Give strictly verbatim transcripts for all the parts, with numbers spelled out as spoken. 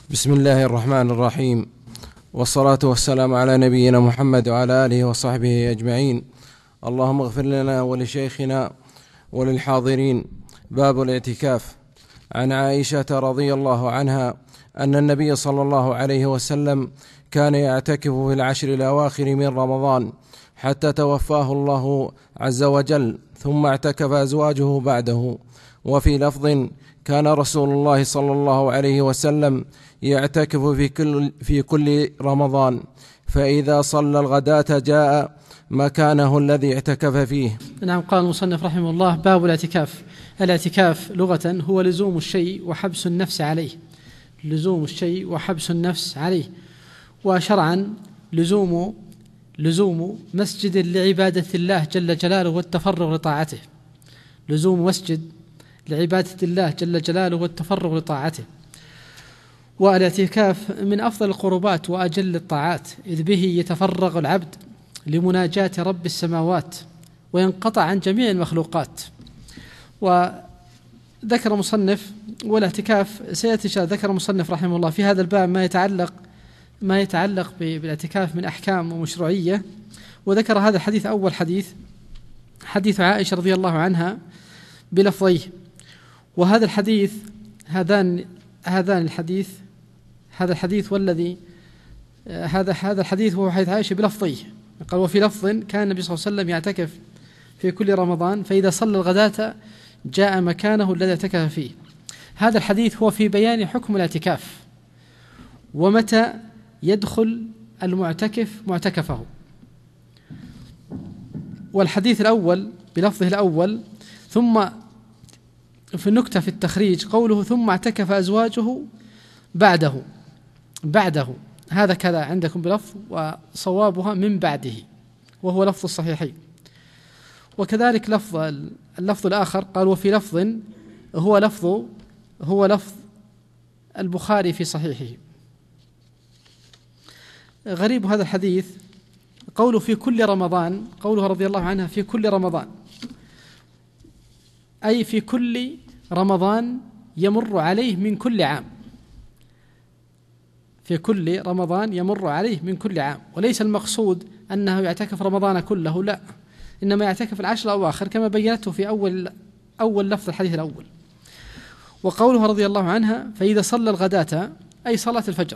بسم الله الرحمن الرحيم، والصلاة والسلام على نبينا محمد وعلى آله وصحبه أجمعين. اللهم اغفر لنا ولشيخنا وللحاضرين. باب الاعتكاف. عن عائشة رضي الله عنها أن النبي صلى الله عليه وسلم كان يعتكف في العشر الأواخر من رمضان حتى توفاه الله عز وجل، ثم اعتكف أزواجه بعده. وفي لفظ: كان رسول الله صلى الله عليه وسلم يعتكف في كل, في كل رمضان، فإذا صلى الغداة جاء مكانه الذي اعتكف فيه. نعم. قال المصنف رحمه الله: باب الاعتكاف. الاعتكاف لغة هو لزوم الشيء وحبس النفس عليه، لزوم الشيء وحبس النفس عليه. وشرعا لزوم لزوم مسجد لعبادة الله جل جلاله والتفرغ لطاعته، لزوم مسجد لعبادة الله جل جلاله والتفرغ لطاعته. والاعتكاف من أفضل القربات وأجل الطاعات، إذ به يتفرغ العبد لمناجاة رب السماوات وينقطع عن جميع المخلوقات. وذكر مصنف والاعتكاف سيأتي ذكر مصنف رحمه الله في هذا الباب ما يتعلق ما يتعلق بالاعتكاف من أحكام ومشروعية. وذكر هذا الحديث أول حديث، حديث عائشة رضي الله عنها بلفظيه. وهذا الحديث هذان هذان الحديث هذا الحديث والذي هذا هذا الحديث هو حديث عائشة بلفظيه. قال: وفي لفظ: كان النبي صلى الله عليه وسلم يعتكف في كل رمضان، فإذا صلى الغداة جاء مكانه الذي اعتكف فيه. هذا الحديث هو في بيان حكم الاعتكاف ومتى يدخل المعتكف معتكفه. والحديث الأول بلفظه الأول ثم في النكتة في التخريج قوله: ثم اعتكف أزواجه بعده بعده هذا كذا عندكم بلفظ، وصوابها من بعده، وهو لفظ الصحيحين. وكذلك لفظ اللفظ الآخر قال: وفي لفظ هو لفظ هو لفظ البخاري في صحيحه. غريب هذا الحديث قوله في كل رمضان، قوله رضي الله عنها في كل رمضان، أي في كل رمضان يمر عليه من كل عام، في كل رمضان يمر عليه من كل عام. وليس المقصود أنه يعتكف رمضان كله، لا، إنما يعتكف العشر الأواخر كما بينته في أول أول لفظ الحديث الأول. وقوله رضي الله عنها: فإذا صلى الغداة، أي صلاة الفجر،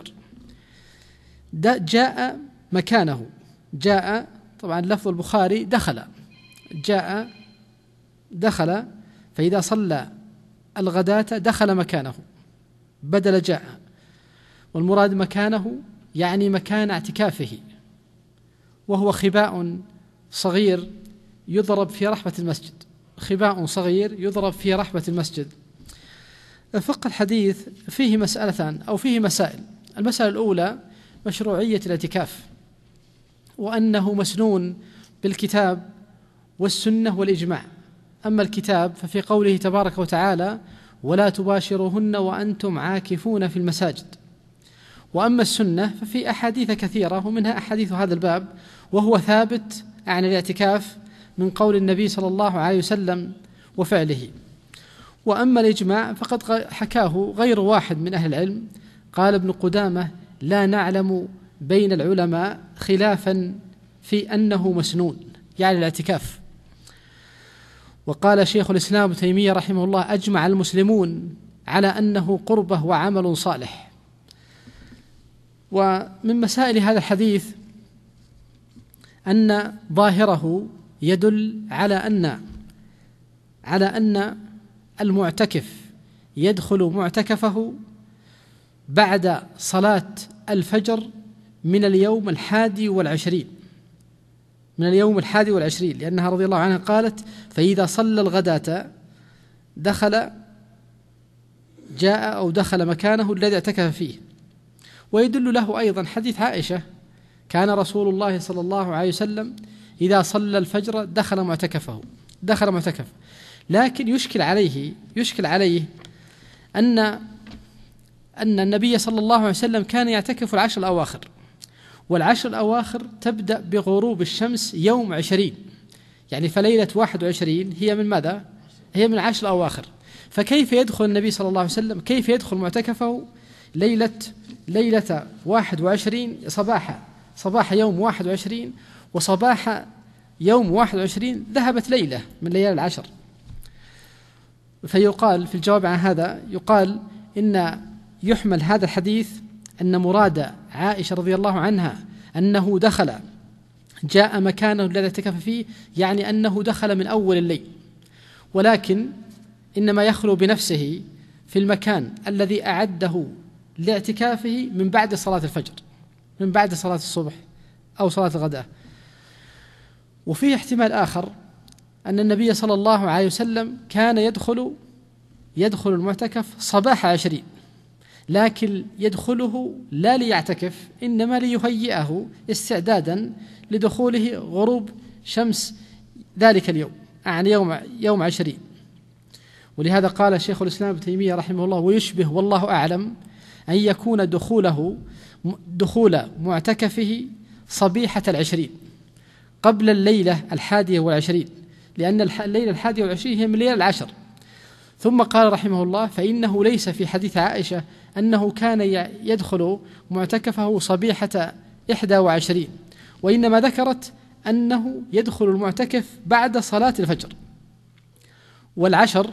جاء مكانه. جاء طبعا لفظ البخاري دخل، جاء دخل، فإذا صلى الغداة دخل مكانه بدل جاء. والمراد مكانه يعني مكان اعتكافه، وهو خباء صغير يضرب في رحبة المسجد، خباء صغير يضرب في رحبة المسجد. فقه الحديث فيه مسألتان أو فيه مسائل. المسألة الأولى مشروعية الاعتكاف، وأنه مسنون بالكتاب والسنة والإجماع. أما الكتاب ففي قوله تبارك وتعالى: ولا تباشروهن وأنتم عاكفون في المساجد. وأما السنة ففي أحاديث كثيرة، ومنها أحاديث هذا الباب، وهو ثابت عن الاعتكاف من قول النبي صلى الله عليه وسلم وفعله. وأما الإجماع فقد حكاه غير واحد من أهل العلم. قال ابن قدامة: لا نعلم بين العلماء خلافا في أنه مسنون، يعني الاعتكاف. وقال شيخ الإسلام ابن تيمية رحمه الله: أجمع المسلمون على أنه قربة وعمل صالح. ومن مسائل هذا الحديث أن ظاهره يدل على أن على أن المعتكف يدخل معتكفه بعد صلاة الفجر من اليوم الحادي والعشرين من اليوم الحادي والعشرين لأنها رضي الله عنها قالت: فإذا صلى الغداة دخل جاء أو دخل مكانه الذي اعتكف فيه. ويدل له أيضا حديث عائشة: كان رسول الله صلى الله عليه وسلم إذا صلى الفجر دخل معتكفه دخل معتكف لكن يشكل عليه يشكل عليه أن أن النبي صلى الله عليه وسلم كان يعتكف العشر الأواخر، والعشر الأواخر تبدأ بغروب الشمس يوم عشرين، يعني فليلة واحد وعشرين هي من ماذا؟ هي من العشر الأواخر. فكيف يدخل النبي صلى الله عليه وسلم كيف يدخل معتكفه ليلة ليلة واحد وعشرين صباح صباح يوم واحد وعشرين وصباح يوم واحد وعشرين ذهبت ليلة من ليالي العشر. فيقال في الجواب عن هذا يقال إن يحمل هذا الحديث أن مراد عائشة رضي الله عنها أنه دخل جاء مكانه الذي اعتكف فيه، يعني أنه دخل من أول الليل، ولكن إنما يخلو بنفسه في المكان الذي أعده لاعتكافه من بعد صلاة الفجر، من بعد صلاة الصبح أو صلاة الغداء. وفيه احتمال آخر أن النبي صلى الله عليه وسلم كان يدخل يدخل المعتكف صباح عشرين، لكن يدخله لا ليعتكف، إنما ليهيئه استعدادا لدخوله غروب شمس ذلك اليوم، يعني يوم يوم عشرين. ولهذا قال شيخ الإسلام ابن تيمية رحمه الله: ويشبه والله أعلم أن يكون دخوله دخول معتكفه صبيحة العشرين قبل الليلة الحادية والعشرين، لأن الليلة الحادية والعشرين هي من ليلة العشر. ثم قال رحمه الله: فإنه ليس في حديث عائشة أنه كان يدخل معتكفه صبيحة إحدى وعشرين، وإنما ذكرت أنه يدخل المعتكف بعد صلاة الفجر. والعشر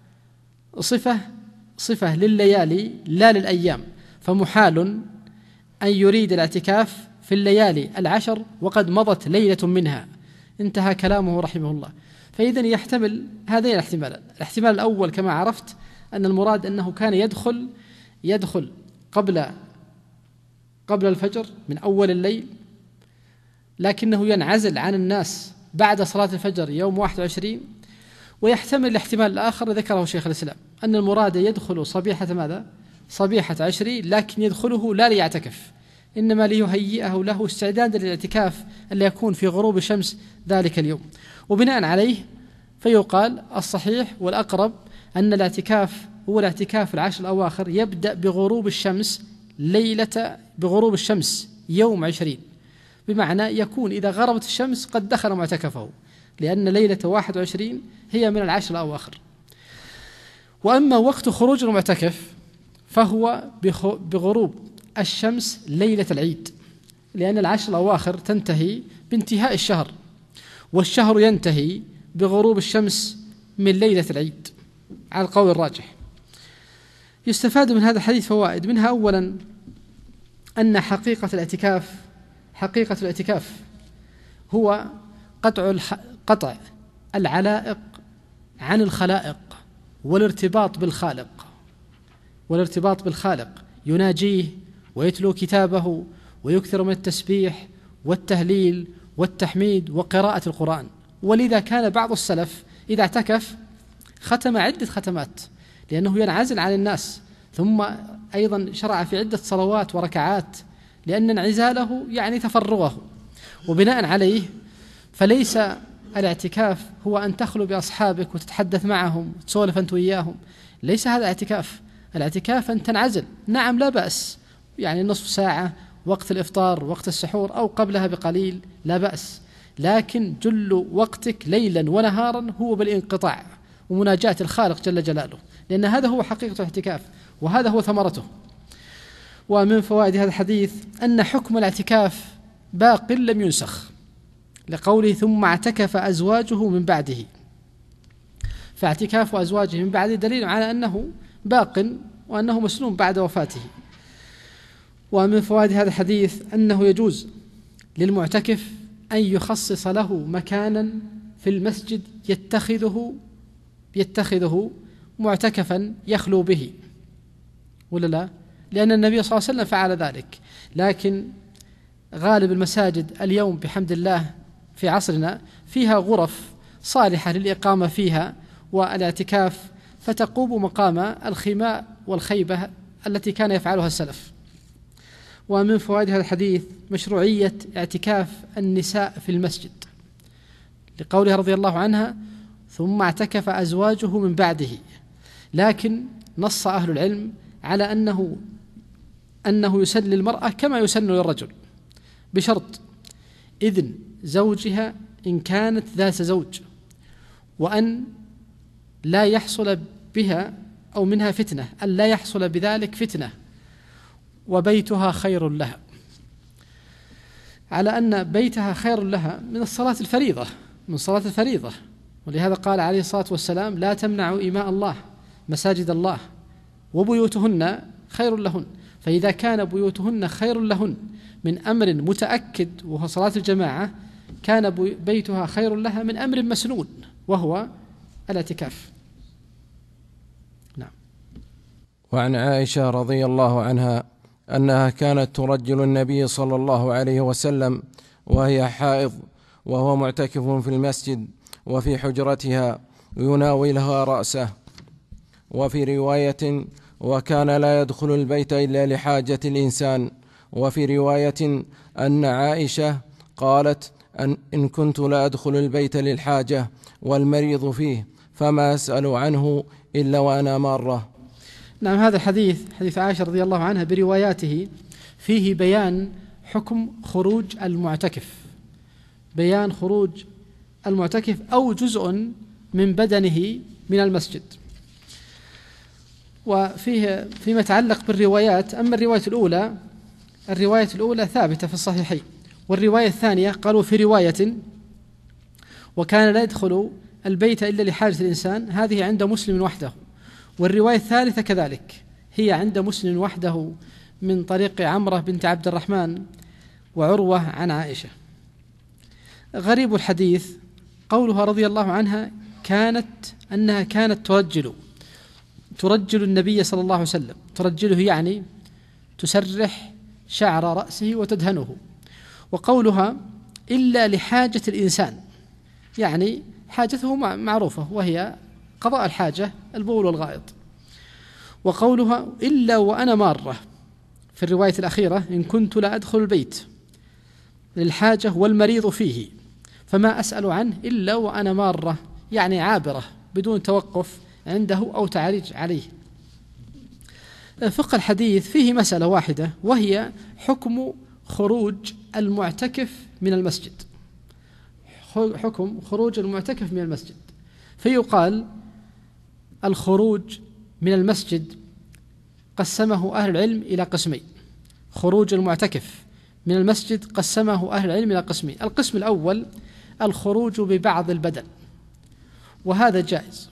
صفة صفة لليالي لا للأيام، فمحال أن يريد الاعتكاف في الليالي العشر وقد مضت ليلة منها. انتهى كلامه رحمه الله. فإذن يحتمل هذين الاحتمالات. الاحتمال الأول كما عرفت أن المراد أنه كان يدخل يدخل قبل قبل الفجر من أول الليل، لكنه ينعزل عن الناس بعد صلاة الفجر يوم واحد وعشرين. ويحتمل الاحتمال الآخر ذكره شيخ الإسلام أن المراد يدخل صبيحة ماذا؟ صبيحة عشرين، لكن يدخله لا ليعتكف، إنما ليهيئه له استعدادا للاعتكاف اللي يكون في غروب الشمس ذلك اليوم. وبناء عليه فيقال الصحيح والأقرب أن الاعتكاف هو الاعتكاف العشر الأواخر يبدأ بغروب الشمس ليلة بغروب الشمس يوم عشرين، بمعنى يكون إذا غربت الشمس قد دخل معتكفه، لأن ليلة واحد وعشرين هي من العشر الأواخر. وأما وقت خروج المعتكف فهو بغروب الشمس ليلة العيد، لأن العشر الأواخر تنتهي بانتهاء الشهر، والشهر ينتهي بغروب الشمس من ليلة العيد على القول الراجح. يستفاد من هذا الحديث فوائد، منها أولا أن حقيقة الاعتكاف حقيقة الاعتكاف هو قطع قطع العلائق عن الخلائق والارتباط بالخالق والارتباط بالخالق يناجيه ويتلو كتابه ويكثر من التسبيح والتهليل والتحميد وقراءة القرآن. ولذا كان بعض السلف إذا اعتكف ختم عدة ختمات، لأنه ينعزل عن الناس، ثم أيضا شرع في عدة صلوات وركعات، لأن انعزاله يعني تفرغه. وبناء عليه فليس الاعتكاف هو أن تخلو بأصحابك وتتحدث معهم وتسولف أنت وإياهم، ليس هذا اعتكاف. الاعتكاف أن تنعزل، نعم لا بأس، يعني نصف ساعة وقت الإفطار وقت السحور أو قبلها بقليل لا بأس، لكن جل وقتك ليلا ونهارا هو بالانقطاع ومناجاة الخالق جل جلاله، لأن هذا هو حقيقة الاعتكاف وهذا هو ثمرته. ومن فوائد هذا الحديث أن حكم الاعتكاف باق لم ينسخ، لقوله ثم اعتكف أزواجه من بعده، فاعتكاف أزواجه من بعده دليل على أنه باق وأنه مسنون بعد وفاته. ومن فوائد هذا الحديث أنه يجوز للمعتكف أن يخصص له مكانا في المسجد يتخذه يتخذه معتكفا يخلو به، ولا لا؟ لأن النبي صلى الله عليه وسلم فعل ذلك. لكن غالب المساجد اليوم بحمد الله في عصرنا فيها غرف صالحة للإقامة فيها والاعتكاف، فتقوم مقام الخيماء والخيبة التي كان يفعلها السلف. ومن فوائد هذا الحديث مشروعية اعتكاف النساء في المسجد، لقولها رضي الله عنها ثم اعتكف أزواجه من بعده، لكن نص أهل العلم على أنه أنه يسن للمرأة كما يسن للرجل، بشرط إذن زوجها إن كانت ذات زوج، وأن لا يحصل بها أو منها فتنة، أن لا يحصل بذلك فتنة. وبيتها خير لها، على أن بيتها خير لها من الصلاة الفريضة، من صلاة الفريضة. ولهذا قال عليه الصلاة والسلام: لا تمنعوا إماء الله مساجد الله وبيوتهن خير لهن. فإذا كان بيوتهن خير لهن من أمر متأكد وهو صلاة الجماعة، كان بيتها خير لها من أمر مسنون وهو الاعتكاف. نعم. وعن عائشة رضي الله عنها أنها كانت ترجل النبي صلى الله عليه وسلم وهي حائض وهو معتكف في المسجد وفي حجرتها يناولها رأسه. وفي رواية: وكان لا يدخل البيت إلا لحاجة الإنسان. وفي رواية أن عائشة قالت: أن إن كنت لا أدخل البيت للحاجة والمريض فيه فما أسأل عنه إلا وأنا مارة. نعم. هذا الحديث حديث عائشة رضي الله عنها برواياته فيه بيان حكم خروج المعتكف، بيان خروج المعتكف أو جزء من بدنه من المسجد. وفيه فيما يتعلق بالروايات، أما الرواية الأولى الرواية الأولى ثابتة في الصحيحين، والرواية الثانية قالوا في رواية: وكان لا يدخل البيت إلا لحاجة الإنسان، هذه عند مسلم وحده. والرواية الثالثة كذلك هي عند مسلم وحده من طريق عمرة بنت عبد الرحمن وعروة عن عائشة. غريب الحديث قولها رضي الله عنها كانت أنها كانت ترجل ترجل النبي صلى الله عليه وسلم. ترجله يعني تسرح شعر رأسه وتدهنه. وقولها إلا لحاجة الإنسان يعني حاجته معروفة وهي قضاء الحاجة البول والغائط. وقولها إلا وأنا مارة في الرواية الأخيرة: إن كنت لا أدخل البيت للحاجة والمريض فيه فما أسأل عنه إلا وأنا مارة، يعني عابرة بدون توقف عنده أو تعريج عليه. فقه الحديث فيه مسألة واحدة وهي حكم خروج المعتكف من المسجد، حكم خروج المعتكف من المسجد. فيقال الخروج من المسجد قسمه أهل العلم إلى قسمين. خروج المعتكف من المسجد قسمه أهل العلم إلى قسمين. القسم الأول الخروج ببعض البدن، وهذا جائز،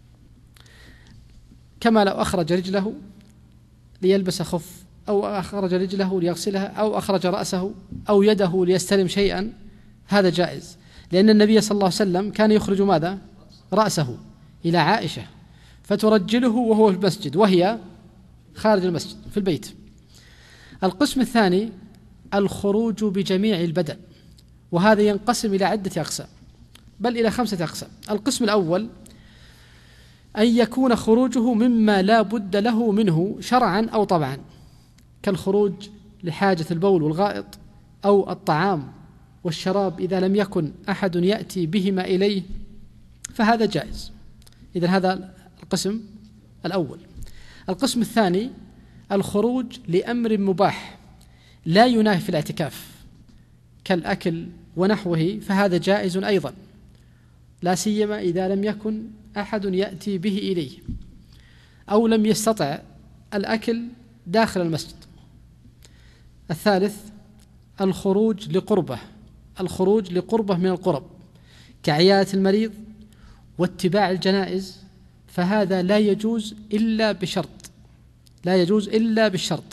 كما لو أخرج رجله ليلبس خف، أو أخرج رجله ليغسلها، أو أخرج رأسه أو يده ليستلم شيئا، هذا جائز، لأن النبي صلى الله عليه وسلم كان يخرج ماذا؟ رأسه إلى عائشة فترجله وهو في المسجد وهي خارج المسجد في البيت. القسم الثاني الخروج بجميع البدن، وهذا ينقسم إلى عدة أقسام، بل إلى خمسة أقسام. القسم الأول أن يكون خروجه مما لا بد له منه شرعا أو طبعا، كالخروج لحاجة البول والغائط أو الطعام والشراب إذا لم يكن أحد يأتي بهما إليه، فهذا جائز. إذن هذا القسم الأول. القسم الثاني الخروج لأمر مباح لا ينافي الاعتكاف كالأكل ونحوه، فهذا جائز أيضا، لا سيما إذا لم يكن أحد يأتي به إليه أو لم يستطع الأكل داخل المسجد. الثالث الخروج لقربة، الخروج لقربة من القرب كعيادة المريض واتباع الجنائز، فهذا لا يجوز إلا بشرط، لا يجوز إلا بالشرط.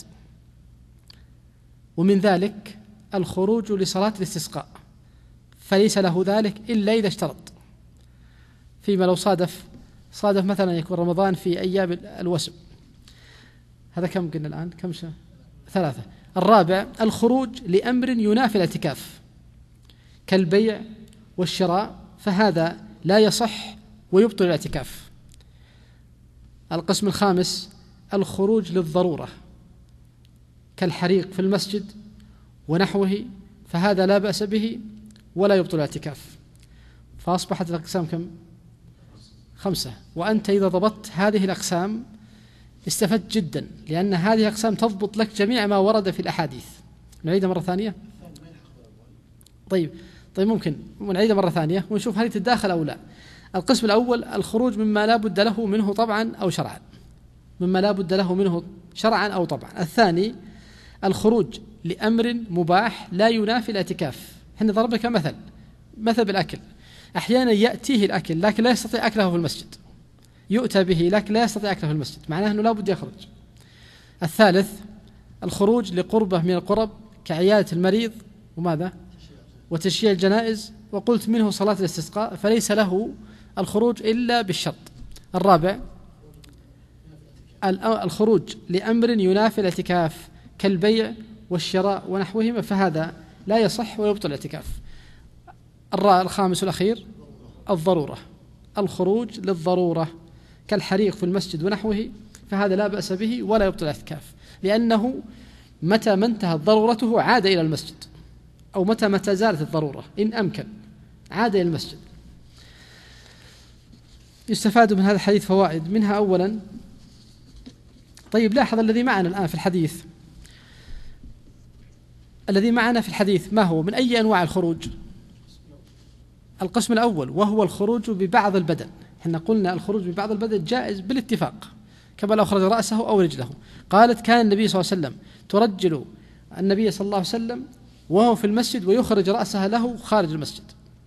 ومن ذلك الخروج لصلاة الاستسقاء، فليس له ذلك إلا إذا اشترط، فيما لو صادف صادف مثلا يكون رمضان في أيام الوسم. هذا كم قلنا الآن؟ كم شهر؟ ثلاثة. الرابع الخروج لأمر ينافي الاعتكاف كالبيع والشراء، فهذا لا يصح ويبطل الاعتكاف. القسم الخامس الخروج للضرورة كالحريق في المسجد ونحوه، فهذا لا بأس به ولا يبطل الاعتكاف. فأصبحت الأقسام كم؟ خمسة. وأنت إذا ضبطت هذه الأقسام استفدت جدا، لأن هذه الأقسام تضبط لك جميع ما ورد في الأحاديث. نعيدها مرة ثانية؟ طيب طيب ممكن نعيدها مرة ثانية ونشوف هل تتداخل أو لا. القسم الأول الخروج مما لا بد له منه طبعا أو شرعا، مما لا بد له منه شرعا أو طبعا. الثاني الخروج لأمر مباح لا ينافي الاعتكاف. احنا ضرب لك مثل مثل بالأكل، أحيانا يأتيه الأكل لكن لا يستطيع أكله في المسجد، يؤتى به لكن لا يستطيع أكله في المسجد، معناه أنه لا بد يخرج. الثالث الخروج لقربة من القرب كعيادة المريض وماذا وتشييع الجنائز، وقلت منه صلاة الاستسقاء فليس له الخروج إلا بالشرط. الرابع الخروج لأمر ينافي الاعتكاف كالبيع والشراء ونحوهما، فهذا لا يصح ويبطل الاعتكاف. الخامس والأخير الضرورة، الخروج للضرورة كالحريق في المسجد ونحوه، فهذا لا بأس به ولا يبطل الاعتكاف، لأنه متى ما انتهت ضرورته عاد إلى المسجد، أو متى ما زالت الضرورة إن أمكن عاد إلى المسجد. يستفاد من هذا الحديث فوائد، منها أولا، طيب لاحظ الذي معنا الآن في الحديث، الذي معنا في الحديث ما هو؟ من أي أنواع الخروج؟ القسم الأول وهو الخروج ببعض البدن. احنا قلنا الخروج ببعض البدن جائز بالاتفاق، كما لو خرج رأسه أو رجله. قالت كان النبي صلى الله عليه وسلم ترجل النبي صلى الله عليه وسلم وهو في المسجد ويخرج رأسها له خارج المسجد.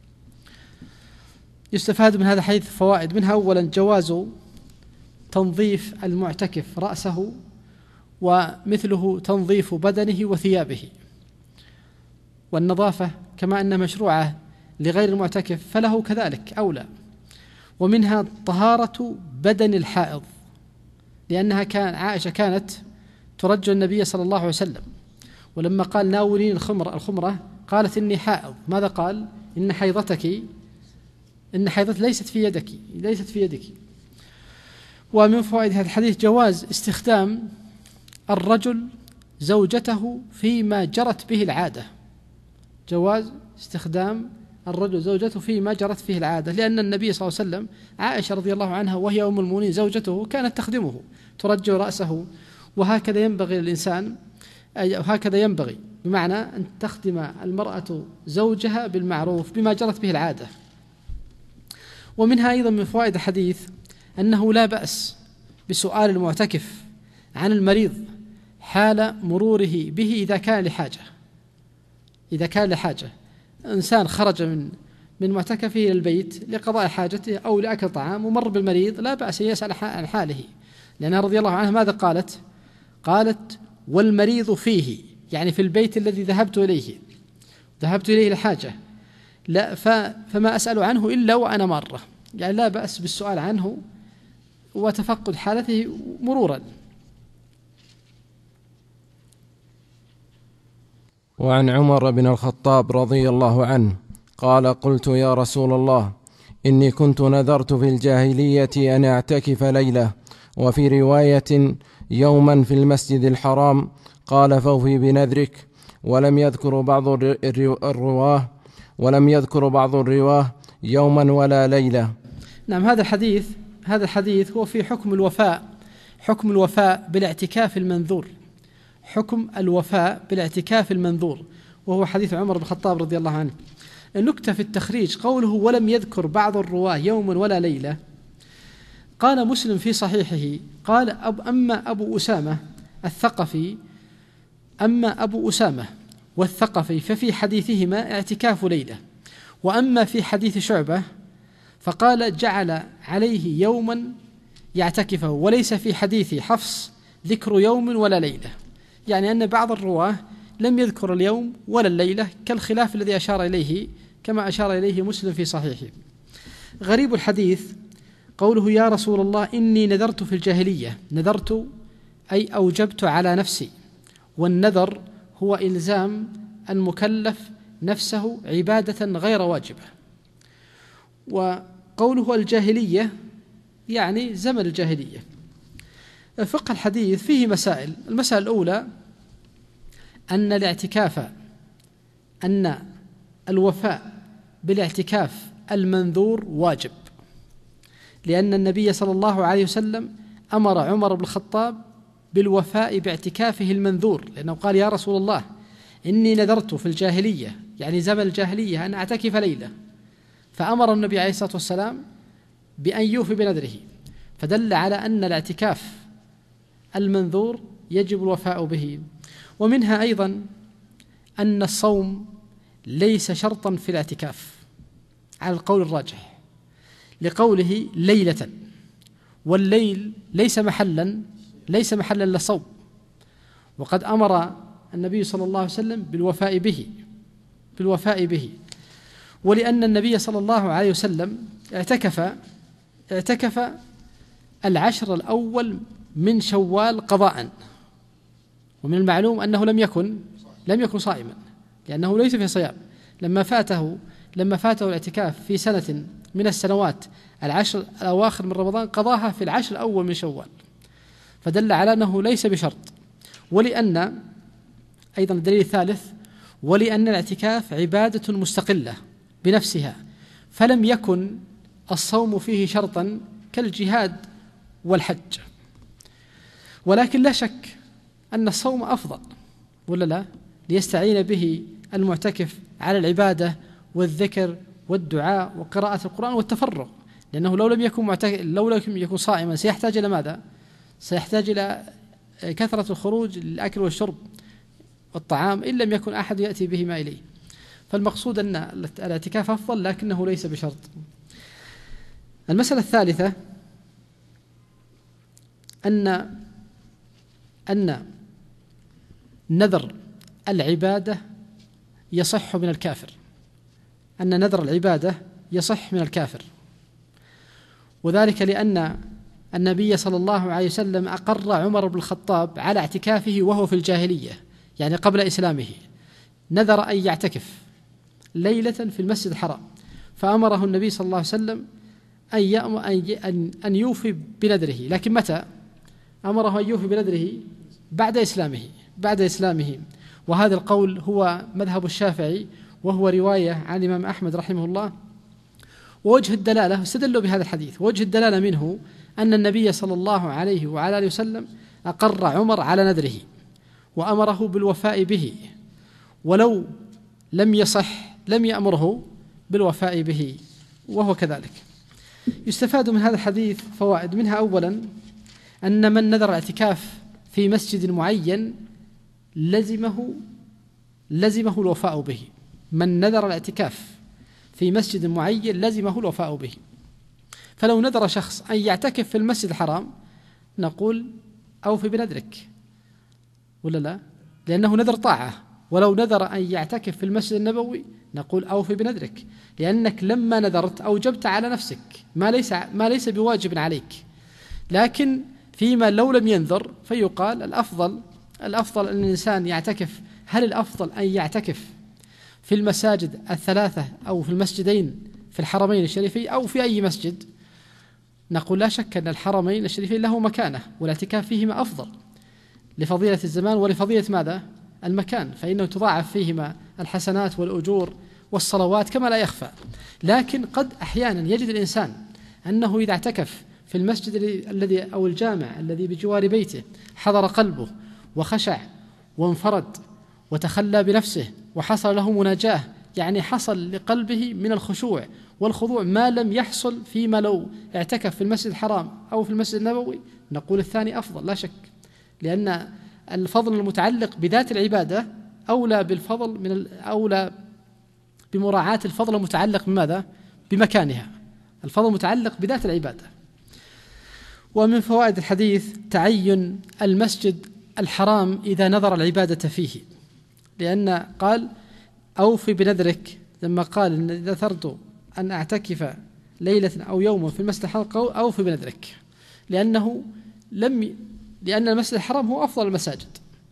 يستفاد من هذا الحديث فوائد، منها أولا جواز تنظيف المعتكف رأسه، ومثله تنظيف بدنه وثيابه، والنظافة كما أن مشروعة لغير المعتكف فله كذلك أولى. ومنها طهارة بدن الحائض، لأنها كان عائشة كانت ترجل النبي صلى الله عليه وسلم، ولما قال ناولين الخمرة الخمرة قالت إني حائض، ماذا قال؟ إن حيضتك إن حيضتك ليست في يدك ليست في يدك. ومن فوائد هذا الحديث جواز استخدام الرجل زوجته فيما جرت به العادة، جواز استخدام الرجل زوجته فيما جرت فيه العادة، لأن النبي صلى الله عليه وسلم عائشة رضي الله عنها وهي أم المؤمنين زوجته كانت تخدمه ترجل رأسه، وهكذا ينبغي للإنسان، أي هكذا ينبغي، بمعنى أن تخدم المرأة زوجها بالمعروف بما جرت به العادة. ومنها أيضا من فوائد الحديث أنه لا بأس بسؤال المعتكف عن المريض حال مروره به إذا كان لحاجة إذا كان لحاجة إنسان خرج من من معتكفه إلى البيت لقضاء حاجته أو لأكل طعام ومر بالمريض، لا بأس يسأل عن حاله، لأنها رضي الله عنها ماذا قالت؟ قالت والمريض فيه، يعني في البيت الذي ذهبت إليه ذهبت إليه لحاجة، لا فما أسأل عنه إلا وأنا مرة، يعني لا بأس بالسؤال عنه وتفقد حالته مرورا. وعن عمر بن الخطاب رضي الله عنه قال قلت يا رسول الله إني كنت نذرت في الجاهلية أن أعتكف ليلة، وفي رواية يوما في المسجد الحرام، قال فوفي بنذرك. ولم يذكر بعض الرواه ولم يذكر بعض الرواه يوما ولا ليلة. نعم، هذا الحديث هذا الحديث هو في حكم الوفاء حكم الوفاء بالاعتكاف المنذور حكم الوفاء بالاعتكاف المنذور وهو حديث عمر بن الخطاب رضي الله عنه. النكتة في التخريج قوله ولم يذكر بعض الرواه يوما ولا ليلة. قال مسلم في صحيحه قال أب أما أبو أسامة الثقفي أما أبو أسامة والثقفي ففي حديثهما اعتكاف ليلة، وأما في حديث شعبة فقال جعل عليه يوما يعتكفه، وليس في حديث حفص ذكر يوم ولا ليلة، يعني أن بعض الرواه لم يذكر اليوم ولا الليلة، كالخلاف الذي أشار إليه كما أشار إليه مسلم في صحيحه. غريب الحديث قوله يا رسول الله إني نذرت في الجاهلية، نذرت أي أوجبت على نفسي، والنذر هو إلزام المكلف نفسه عبادة غير واجبة. وقوله الجاهلية يعني زمن الجاهلية. فقه الحديث فيه مسائل. المسألة الأولى أن الاعتكاف أن الوفاء بالاعتكاف المنذور واجب، لأن النبي صلى الله عليه وسلم أمر عمر بن الخطاب بالوفاء باعتكافه المنذور، لأنه قال يا رسول الله إني نذرت في الجاهلية، يعني زمن الجاهلية، أن أعتكف ليلة، فأمر النبي عليه الصلاة والسلام بأن يوفي بنذره، فدل على أن الاعتكاف المنذور يجب الوفاء به. ومنها أيضا أن الصوم ليس شرطا في الاعتكاف على القول الراجح، لقوله ليلة، والليل ليس محلا ليس محلا للصوم، وقد أمر النبي صلى الله عليه وسلم بالوفاء به بالوفاء به ولأن النبي صلى الله عليه وسلم اعتكف اعتكف العشر الأول من شوال قضاء، ومن المعلوم أنه لم يكن لم يكن صائما لأنه ليس في صيام، لما فاته لما فاته الاعتكاف في سنة من السنوات العشر الأواخر من رمضان قضاها في العشر الأول من شوال، فدل على أنه ليس بشرط. ولأن أيضا الدليل الثالث ولأن الاعتكاف عبادة مستقلة بنفسها، فلم يكن الصوم فيه شرطا كالجهاد والحج. ولكن لا شك أن الصوم أفضل ولا لا، ليستعين به المعتكف على العبادة والذكر والدعاء وقراءة القرآن والتفرغ، لأنه لو لم يكن معتكف لو لم يكن صائما سيحتاج إلى ماذا؟ سيحتاج إلى كثرة الخروج للأكل والشرب والطعام إن لم يكن أحد يأتي بهما إليه. فالمقصود أن الاعتكاف أفضل لكنه ليس بشرط. المسألة الثالثة أن أن نذر العبادة يصح من الكافر أن نذر العبادة يصح من الكافر، وذلك لأن النبي صلى الله عليه وسلم أقر عمر بن الخطاب على اعتكافه وهو في الجاهلية، يعني قبل إسلامه، نذر أن يعتكف ليلة في المسجد الحرام، فأمره النبي صلى الله عليه وسلم أن أن يوفي بنذره. لكن متى أمره أن يوفي بنذره؟ بعد إسلامه بعد إسلامه وهذا القول هو مذهب الشافعي، وهو رواية عن الإمام أحمد رحمه الله. ووجه الدلالة استدلوا بهذا الحديث، ووجه الدلالة منه أن النبي صلى الله عليه وعلى آله وسلم أقر عمر على نذره وأمره بالوفاء به، ولو لم يصح لم يأمره بالوفاء به، وهو كذلك. يستفاد من هذا الحديث فوائد، منها أولا أن من نذر الاعتكاف في مسجد معين لزمه لزمه الوفاء به. من نذر الاعتكاف في مسجد معين لزمه الوفاء به. فلو نذر شخص أن يعتكف في المسجد الحرام نقول أوفي بنذرك ولا لا، لأنه نذر طاعة. ولو نذر أن يعتكف في المسجد النبوي نقول أوفي بنذرك، لأنك لما نذرت أوجبت على نفسك ما ليس ما ليس بواجب عليك. لكن فيما لو لم ينذر فيقال الأفضل الأفضل أن الإنسان يعتكف. هل الأفضل أن يعتكف في المساجد الثلاثة أو في المسجدين في الحرمين الشريفين أو في أي مسجد؟ نقول لا شك أن الحرمين الشريفين له مكانة، والاعتكاف فيهما أفضل لفضيلة الزمان ولفضيلة ماذا؟ المكان، فإنه تضاعف فيهما الحسنات والأجور والصلوات كما لا يخفى. لكن قد أحيانا يجد الإنسان أنه إذا اعتكف في المسجد الذي أو الجامع الذي بجوار بيته حضر قلبه وخشع وانفرد وتخلى بنفسه وحصل له مناجاة، يعني حصل لقلبه من الخشوع والخضوع ما لم يحصل فيما لو اعتكف في المسجد الحرام أو في المسجد النبوي. نقول الثاني أفضل لا شك، لأن الفضل المتعلق بذات العبادة أولى بالفضل من أولى بمراعاة الفضل المتعلق بماذا؟ بمكانها. الفضل متعلق بذات العبادة. ومن فوائد الحديث تعين المسجد الحرام إذا نظر العبادة فيه، لأن قال أوفي بنذرك لما قال إن إذا ثرت أن أعتكف ليلة أو يوما في المسجد الحرام أوفي بنذرك، لأنه لم لأن المسجد الحرام هو أفضل المساجد،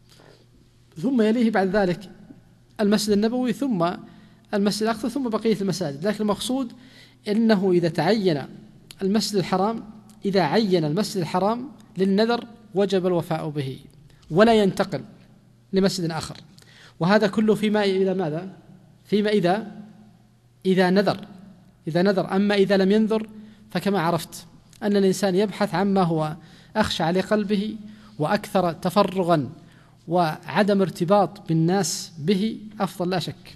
ثم يليه بعد ذلك المسجد النبوي ثم المسجد الأقصى ثم بقية المساجد. لكن المقصود إنه إذا تعين المسجد الحرام إذا عين المسجد الحرام للنذر وجب الوفاء به ولا ينتقل لمسجد آخر. وهذا كله فيما إذا ماذا؟ فيما إذا إذا نذر إذا نذر أما إذا لم ينذر فكما عرفت أن الإنسان يبحث عما هو أخشع لقلبه وأكثر تفرغا وعدم ارتباط بالناس به أفضل لا شك.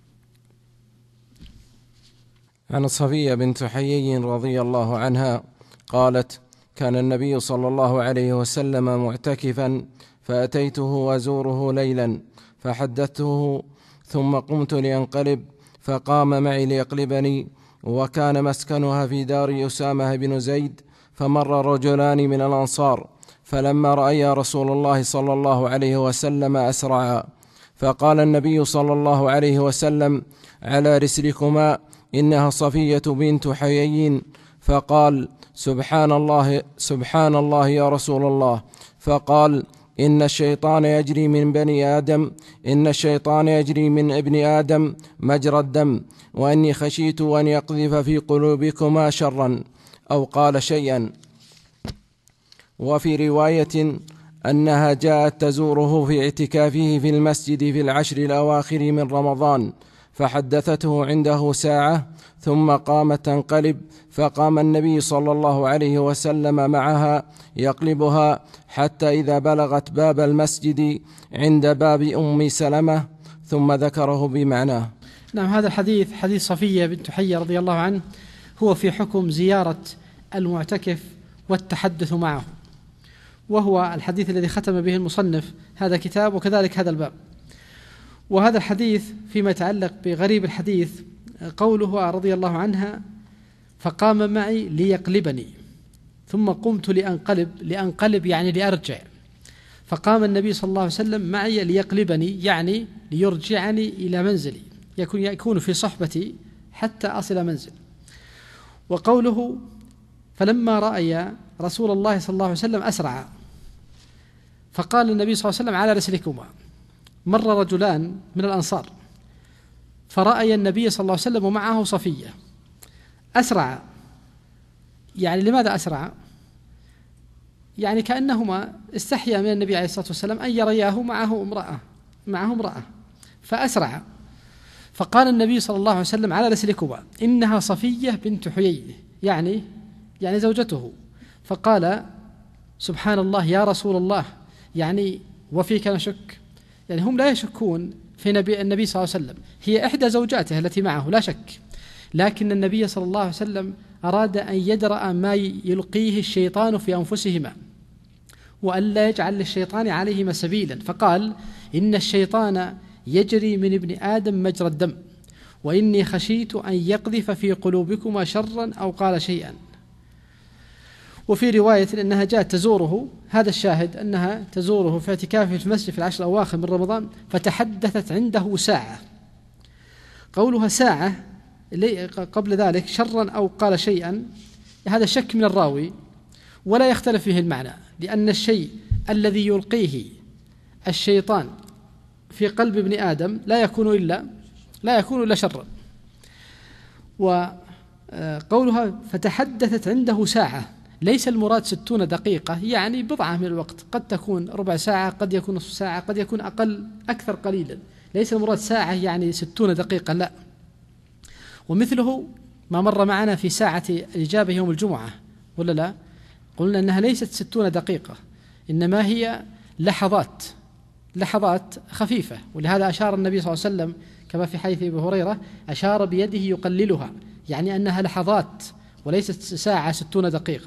عن صفية بنت حيي رضي الله عنها قالت: كان النبي صلى الله عليه وسلم معتكفا فأتيته أزوره ليلا فحدثته، ثم قمت لأنقلب فقام معي ليقلبني، وكان مسكنها في دار أسامة بن زيد. فمر رجلان من الأنصار فلما رأيا رسول الله صلى الله عليه وسلم أسرعا، فقال النبي صلى الله عليه وسلم: على رسلكما، إنها صفية بنت حيي. فقال: سبحان الله سبحان الله يا رسول الله. فقال: إن الشيطان يجري من بني آدم إن الشيطان يجري من ابن آدم مجرى الدم، وأني خشيت أن يقذف في قلوبكما شرا، أو قال شيئا. وفي رواية أنها جاءت تزوره في اعتكافه في المسجد في العشر الأواخر من رمضان، فحدثته عنده ساعة ثم قامت تنقلب، فقام النبي صلى الله عليه وسلم معها يقلبها حتى إذا بلغت باب المسجد عند باب أم سلمة، ثم ذكره بمعناه. نعم، هذا الحديث حديث صفية بنت حيي رضي الله عنه هو في حكم زيارة المعتكف والتحدث معه، وهو الحديث الذي ختم به المصنف هذا كتاب وكذلك هذا الباب. وهذا الحديث فيما يتعلق بغريب الحديث قوله رضي الله عنها: فقام معي ليقلبني ثم قمت لأنقلب. لأنقلب يعني لأرجع. فقام النبي صلى الله عليه وسلم معي ليقلبني يعني ليرجعني إلى منزلي، يكون يكون في صحبتي حتى أصل منزل. وقوله: فلما رأي رسول الله صلى الله عليه وسلم أسرع، فقال النبي صلى الله عليه وسلم: على رسلكما. مر رجلان من الأنصار فرأي النبي صلى الله عليه وسلم ومعه صفية. أسرع يعني لماذا أسرع؟ يعني كأنهما استحيا من النبي عليه الصلاة والسلام أن يرياه معه امرأة معه امرأة فأسرع. فقال النبي صلى الله عليه وسلم: على رسلكما، إنها صفية بنت حيي، يعني يعني زوجته. فقال: سبحان الله يا رسول الله، يعني وفيك نشك؟ يعني هم لا يشكون في نبي النبي صلى الله عليه وسلم، هي إحدى زوجاته التي معه لا شك، لكن النبي صلى الله عليه وسلم أراد أن يدرأ ما يلقيه الشيطان في أنفسهما، وأن لا يجعل للشيطان عليهما سبيلا. فقال: إن الشيطان يجري من ابن آدم مجرى الدم، وإني خشيت أن يقذف في قلوبكما شرا، أو قال شيئا. وفي رواية أنها جاءت تزوره، هذا الشاهد أنها تزوره في اعتكافه في المسجد في العشر الأواخر من رمضان، فتحدثت عنده ساعة. قولها ساعة قبل ذلك شرا أو قال شيئا، هذا شك من الراوي ولا يختلف فيه المعنى، لأن الشيء الذي يلقيه الشيطان في قلب ابن آدم لا يكون إلا لا يكون إلا شرا. وقولها فتحدثت عنده ساعة، ليس المراد ستون دقيقة، يعني بضعة من الوقت، قد تكون ربع ساعة، قد يكون نصف ساعة، قد يكون أقل أكثر قليلا، ليس المراد ساعة يعني ستون دقيقة، لا. ومثله ما مر معنا في ساعة الإجابة يوم الجمعة، ولا لا؟ قلنا أنها ليست ستون دقيقة، إنما هي لحظات لحظات خفيفة. ولهذا أشار النبي صلى الله عليه وسلم كما في حديث أبي هريرة، أشار بيده يقللها، يعني أنها لحظات وليست ساعة ستون دقيقة.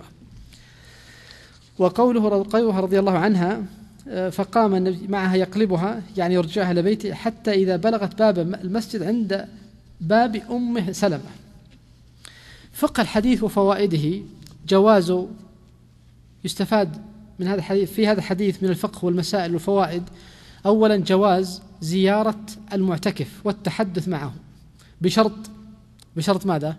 وقوله رضي الله عنها: فقام معها يقلبها يعني يرجعها إلى بيته حتى إذا بلغت باب المسجد عند باب أم سلمة. فقه الحديث وفوائده: جواز يستفاد من هذا الحديث في هذا الحديث من الفقه والمسائل والفوائد. أولا جواز زيارة المعتكف والتحدث معه، بشرط بشرط ماذا؟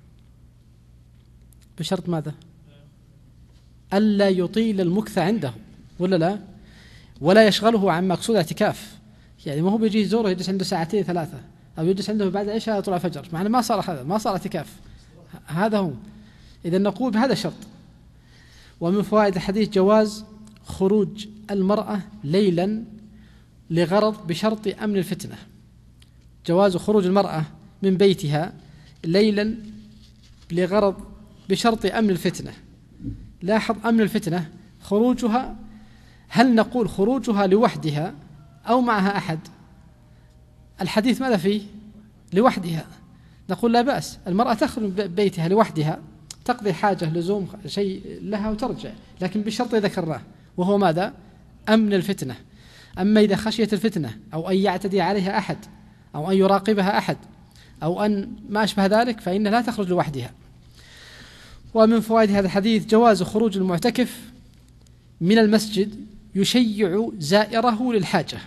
بشرط ماذا؟ ألا يطيل المكث عنده، ولا لا؟ ولا يشغله عن مقصود اعتكاف، يعني ما هو بيجي يزوره يجلس عنده ساعتين ثلاثة، أو يجلس عنده بعد العشاء طلع الفجر، معنى ما صار هذا ما صار اعتكاف، هذا هو. إذا نقول بهذا الشرط. ومن فوائد الحديث جواز خروج المرأة ليلا لغرض بشرط أمن الفتنة، جواز خروج المرأة من بيتها ليلا لغرض بشرط أمن الفتنة. لاحظ أمن الفتنة، خروجها، هل نقول خروجها لوحدها أو معها أحد؟ الحديث ماذا فيه؟ لوحدها. نقول لا بأس، المرأة تخرج من بيتها لوحدها تقضي حاجة لزوم شيء لها وترجع، لكن بشرط ذكرناه، وهو ماذا؟ أمن الفتنة. أما إذا خشيت الفتنة أو أن يعتدي عليها أحد أو أن يراقبها أحد أو أن ما أشبه ذلك فإنها لا تخرج لوحدها. ومن فوائد هذا الحديث جواز خروج المعتكف من المسجد يشيع زائره للحاجة.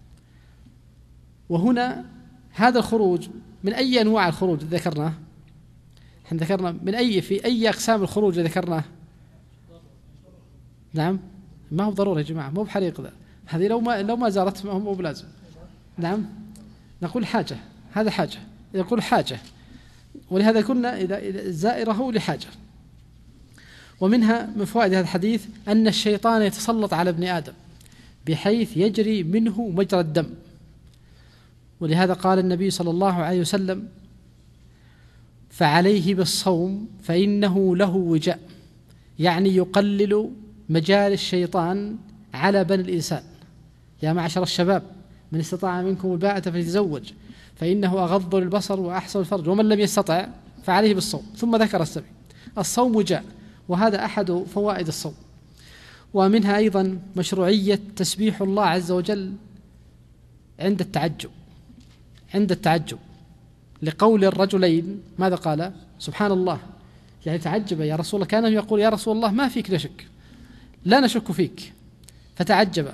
وهنا هذا الخروج من أي أنواع الخروج ذكرناه؟ احنا ذكرنا من أي في أي أقسام الخروج ذكرناه؟ نعم، ما هو ضروري يا جماعة، مو بحريق ذا، هذه لو ما لو ما زارت ما هو مو بلازم. نعم، نقول حاجة، هذا حاجة، يقول حاجة، ولهذا قلنا إذا زائره لحاجة. ومنها من فوائد هذا الحديث أن الشيطان يتسلط على ابن آدم بحيث يجري منه مجرى الدم، ولهذا قال النبي صلى الله عليه وسلم: فعليه بالصوم فإنه له وجاء، يعني يقلل مجال الشيطان على بني الإنسان. يا معشر الشباب من استطاع منكم الباءة فليتزوج فإنه أغض للبصر وأحسن الفرج ومن لم يستطع فعليه بالصوم. ثم ذكر السبيل. الصوم وجاء، وهذا أحد فوائد الصوم. ومنها أيضا مشروعية تسبيح الله عز وجل عند التعجب، عند التعجب لقول الرجلين ماذا قال؟ سبحان الله، يعني تعجب يا رسول الله، كان يقول يا رسول الله ما فيك نشك، لا نشك فيك، فتعجب.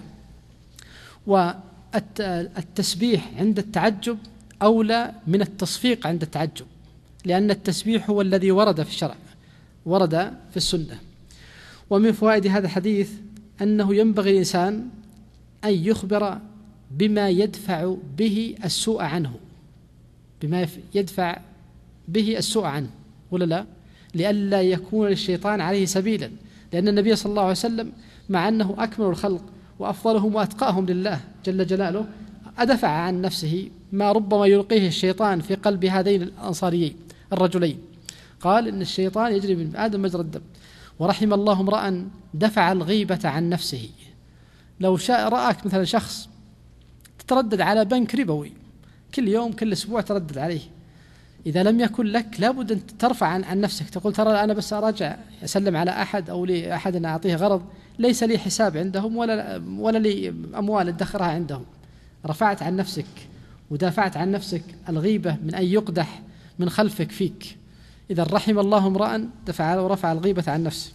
والتسبيح عند التعجب أولى من التصفيق عند التعجب، لأن التسبيح هو الذي ورد في الشرع، ورد في السنة. ومن فوائد هذا الحديث أنه ينبغي الإنسان أن يخبر بما يدفع به السوء عنه، بما يدفع به السوء عنه ولا لا، لئلا يكون للشيطان عليه سبيلا. لأن النبي صلى الله عليه وسلم مع أنه أكمل الخلق وأفضلهم وأتقاهم لله جل جلاله أدفع عن نفسه ما ربما يلقيه الشيطان في قلب هذين الأنصاريين الرجلين. قال إن الشيطان يجري من آدم مجرى الدم، ورحم الله امرأ دفع الغيبة عن نفسه. لو شاء رأك مثلا شخص تتردد على بنك ربوي كل يوم كل أسبوع تردد عليه، إذا لم يكن لك لابد أن ترفع عن, عن نفسك، تقول ترى أنا بس أراجع أسلم على أحد أو لي أحد أن أعطيه غرض، ليس لي حساب عندهم ولا ولا لي أموال أدخرها عندهم. رفعت عن نفسك ودافعت عن نفسك الغيبة من أن يقدح من خلفك فيك. إذا رحم الله امرأ دفع ورفع الغيبة عن نفسه.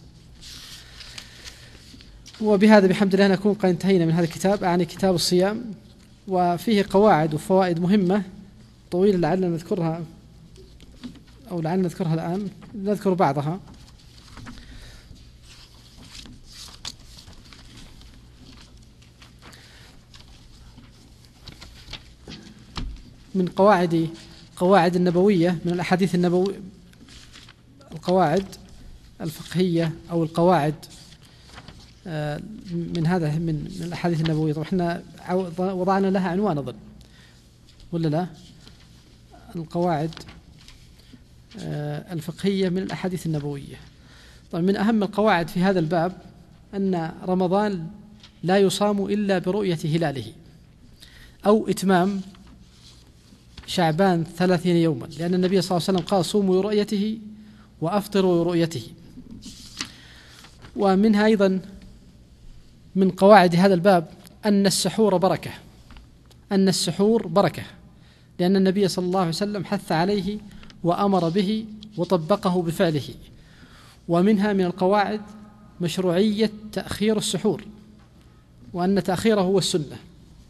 وبهذا بحمد الله نكون قد انتهينا من هذا الكتاب، أعني كتاب الصيام، وفيه قواعد وفوائد مهمة طويلة لعلنا نذكرها أو لعلنا نذكرها الآن، نذكر بعضها. من قواعد قواعد النبوية من الأحاديث النبوية، القواعد الفقهية أو القواعد من هذا من الأحاديث النبوية. طبعا احنا وضعنا لها عنوان أظن ولا لا؟ القواعد الفقهية من الأحاديث النبوية. طبعا من أهم القواعد في هذا الباب أن رمضان لا يصام إلا برؤية هلاله أو إتمام شعبان ثلاثين يوما، لأن النبي صلى الله عليه وسلم قال صوموا لرؤيته وأفطروا لرؤيته. ومنها أيضا من قواعد هذا الباب أن السحور بركة، أن السحور بركة، لأن النبي صلى الله عليه وسلم حث عليه وأمر به وطبقه بفعله. ومنها من القواعد مشروعية تأخير السحور، وأن تأخيره هو السنة.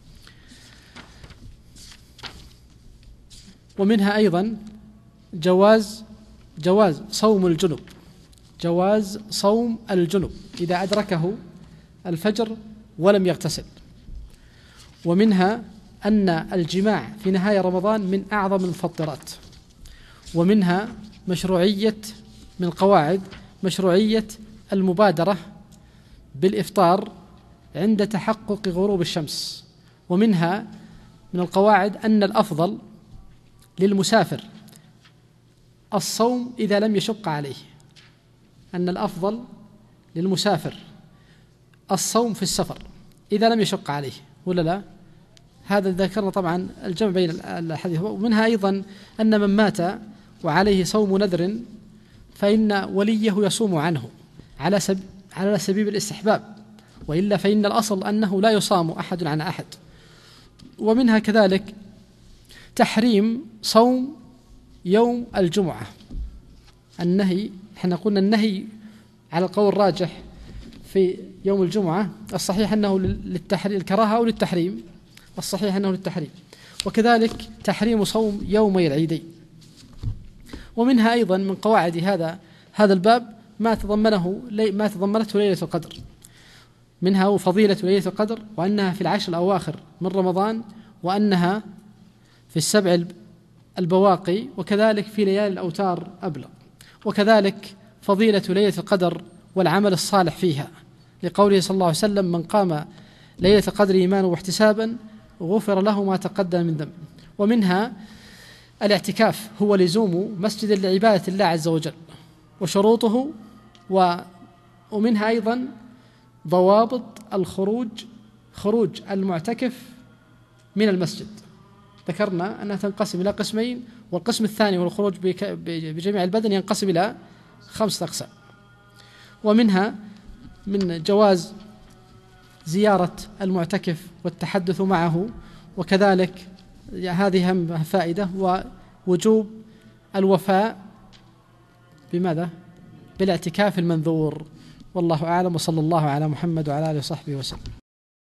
ومنها أيضا جواز جواز صوم الجنب، جواز صوم الجنب إذا أدركه الفجر ولم يغتسل. ومنها أن الجماع في نهاية رمضان من أعظم المفطرات. ومنها مشروعية من القواعد مشروعية المبادرة بالإفطار عند تحقق غروب الشمس. ومنها من القواعد أن الأفضل للمسافر الصوم إذا لم يشق عليه، أن الأفضل للمسافر الصوم في السفر إذا لم يشق عليه ولا لا؟ هذا ذكرنا طبعا الجمع بين الحديث. ومنها أيضا أن من مات وعليه صوم نذر فإن وليه يصوم عنه على سب على سبيل الاستحباب، وإلا فإن الأصل أنه لا يصام أحد عن أحد. ومنها كذلك تحريم صوم يوم الجمعة. النهي، احنا قلنا النهي على القول الراجح في يوم الجمعة الصحيح أنه للتحريم، الكراهة أو للتحريم، الصحيح أنه للتحريم. وكذلك تحريم صوم يومي العيدين. ومنها أيضا من قواعد هذا هذا الباب ما تضمنه ما تضمنته ليلة القدر، منها فضيلة ليلة القدر، وأنها في العشر الأواخر من رمضان، وأنها في السبع البواقي، وكذلك في ليالي الأوتار أبلغ، وكذلك فضيلة ليلة القدر والعمل الصالح فيها، لقوله صلى الله عليه وسلم: من قام ليلة القدر إيمانا واحتسابا غفر له ما تقدم من ذنب. ومنها الاعتكاف، هو لزوم مسجد لعبادة الله عز وجل وشروطه، ومنها أيضا ضوابط الخروج، خروج المعتكف من المسجد. ذكرنا أنها تنقسم إلى قسمين، والقسم الثاني هو الخروج بجميع البدن ينقسم إلى خمسة أقسام. ومنها من جواز زيارة المعتكف والتحدث معه، وكذلك هذه أهم فائدة، ووجوب الوفاء بماذا؟ بالاعتكاف المنذور. والله أعلم، وصلى الله على محمد وعلى آله وصحبه وسلم.